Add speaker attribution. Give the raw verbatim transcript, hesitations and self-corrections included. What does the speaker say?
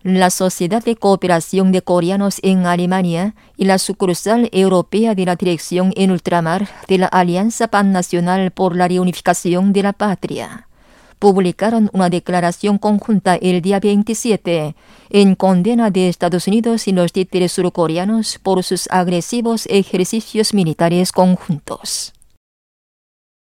Speaker 1: la Sociedad de Cooperación de Coreanos en Alemania y la sucursal europea de la Dirección en Ultramar de la Alianza Pannacional por la Reunificación de la Patria publicaron una declaración conjunta el día veintisiete en condena de Estados Unidos y los títeres surcoreanos por sus agresivos ejercicios militares conjuntos.